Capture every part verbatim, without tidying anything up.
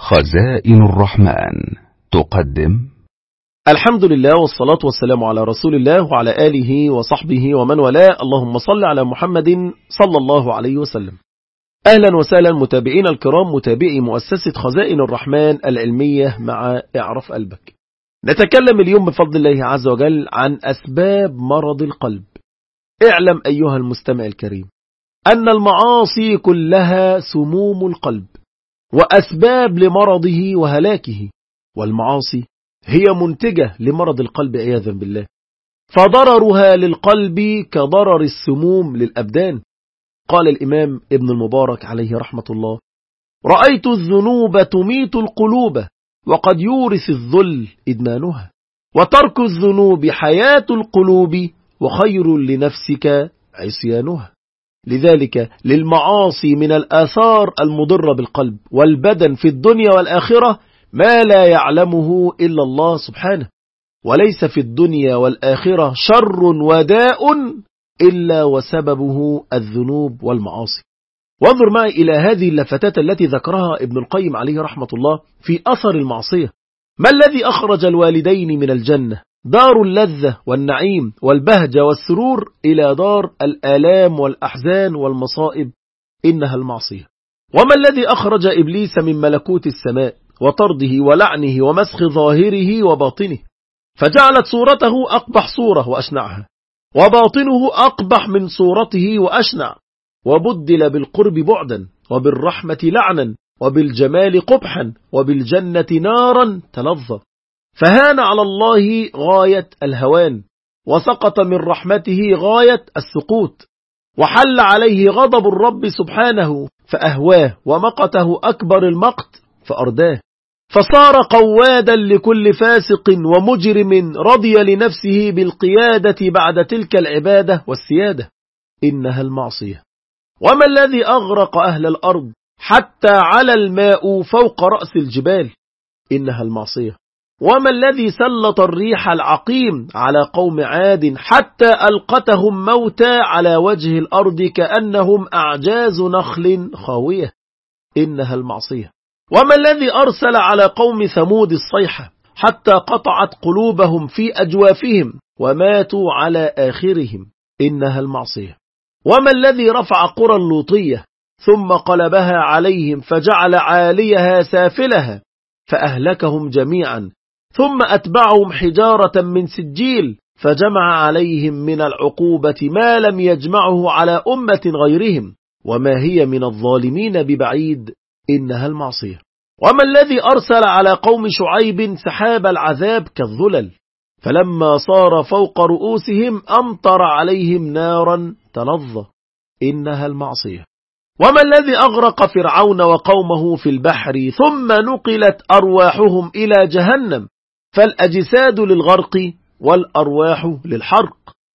خزائن الرحمن تقدم. الحمد لله والصلاة والسلام على رسول الله وعلى آله وصحبه ومن والاه. اللهم صل على محمد صلى الله عليه وسلم. أهلا وسهلا متابعين الكرام، متابعي مؤسسة خزائن الرحمن العلمية مع اعرف قلبك. نتكلم اليوم بفضل الله عز وجل عن أسباب مرض القلب. اعلم أيها المستمع الكريم أن المعاصي كلها سموم القلب وأسباب لمرضه وهلاكه، والمعاصي هي منتجة لمرض القلب عياذا بالله، فضررها للقلب كضرر السموم للأبدان. قال الإمام ابن المبارك عليه رحمة الله: رأيت الذنوب تميت القلوب وقد يورث الذل إدمانها، وترك الذنوب حياة القلوب وخير لنفسك عصيانها. لذلك للمعاصي من الآثار المضرة بالقلب والبدن في الدنيا والآخرة ما لا يعلمه إلا الله سبحانه، وليس في الدنيا والآخرة شر وداء إلا وسببه الذنوب والمعاصي. وانظر معي إلى هذه اللفتات التي ذكرها ابن القيم عليه رحمة الله في أثر المعصية. ما الذي أخرج الوالدين من الجنة دار اللذة والنعيم والبهجة والسرور إلى دار الآلام والأحزان والمصائب؟ إنها المعصية. وما الذي أخرج إبليس من ملكوت السماء وطرده ولعنه ومسخ ظاهره وباطنه، فجعلت صورته أقبح صورة وأشنعها، وباطنه أقبح من صورته وأشنع، وبدل بالقرب بعدا وبالرحمة لعنا وبالجمال قبحا وبالجنة نارا تلظى، فهان على الله غاية الهوان، وسقط من رحمته غاية السقوط، وحل عليه غضب الرب سبحانه فأهواه، ومقته أكبر المقت فأرداه، فصار قوادا لكل فاسق ومجرم رضي لنفسه بالقيادة بعد تلك العبادة والسيادة. إنها المعصية. وما الذي أغرق أهل الأرض حتى على الماء فوق رأس الجبال؟ إنها المعصية. وما الذي سلط الريح العقيم على قوم عاد حتى ألقتهم موتى على وجه الأرض كأنهم أعجاز نخل خاوية؟ إنها المعصية. وما الذي أرسل على قوم ثمود الصيحة حتى قطعت قلوبهم في أجوافهم وماتوا على آخرهم؟ إنها المعصية. وما الذي رفع قرى اللوطية ثم قلبها عليهم فجعل عاليها سافلها فأهلكهم جميعا، ثم أتبعهم حجارة من سجيل فجمع عليهم من العقوبة ما لم يجمعه على أمة غيرهم، وما هي من الظالمين ببعيد؟ إنها المعصية. وما الذي أرسل على قوم شعيب سحاب العذاب كالظلل فلما صار فوق رؤوسهم أمطر عليهم نارا تلظى؟ إنها المعصية. وما الذي أغرق فرعون وقومه في البحر ثم نقلت أرواحهم إلى جهنم فالأجساد للغرق والأرواح للحرق؟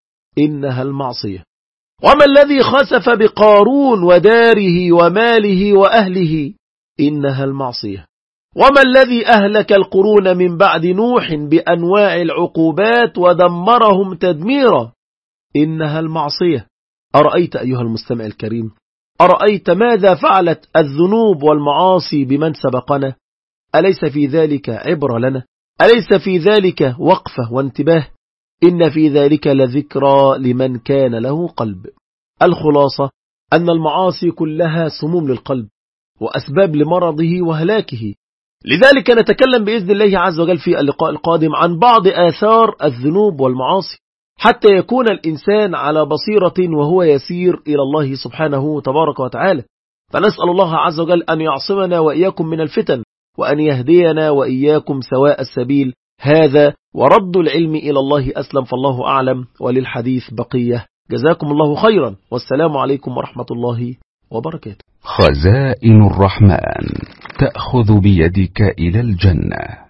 إنها المعصية. وما الذي خسف بقارون وداره وماله وأهله؟ إنها المعصية. وما الذي أهلك القرون من بعد نوح بأنواع العقوبات ودمرهم تدميرا؟ إنها المعصية. أرأيت أيها المستمع الكريم، أرأيت ماذا فعلت الذنوب والمعاصي بمن سبقنا؟ أليس في ذلك عبرة لنا؟ أليس في ذلك وقفة وانتباه؟ إن في ذلك لذكرى لمن كان له قلب. الخلاصة أن المعاصي كلها سموم للقلب وأسباب لمرضه وهلاكه. لذلك نتكلم بإذن الله عز وجل في اللقاء القادم عن بعض آثار الذنوب والمعاصي حتى يكون الإنسان على بصيرة وهو يسير إلى الله سبحانه تبارك وتعالى. فنسأل الله عز وجل أن يعصمنا وإياكم من الفتن، وأن يهدينا وإياكم سواء السبيل. هذا ورد العلم إلى الله أسلم، فالله أعلم، وللحديث بقية. جزاكم الله خيرا، والسلام عليكم ورحمة الله وبركاته. خزائن الرحمن تأخذ بيدك إلى الجنة.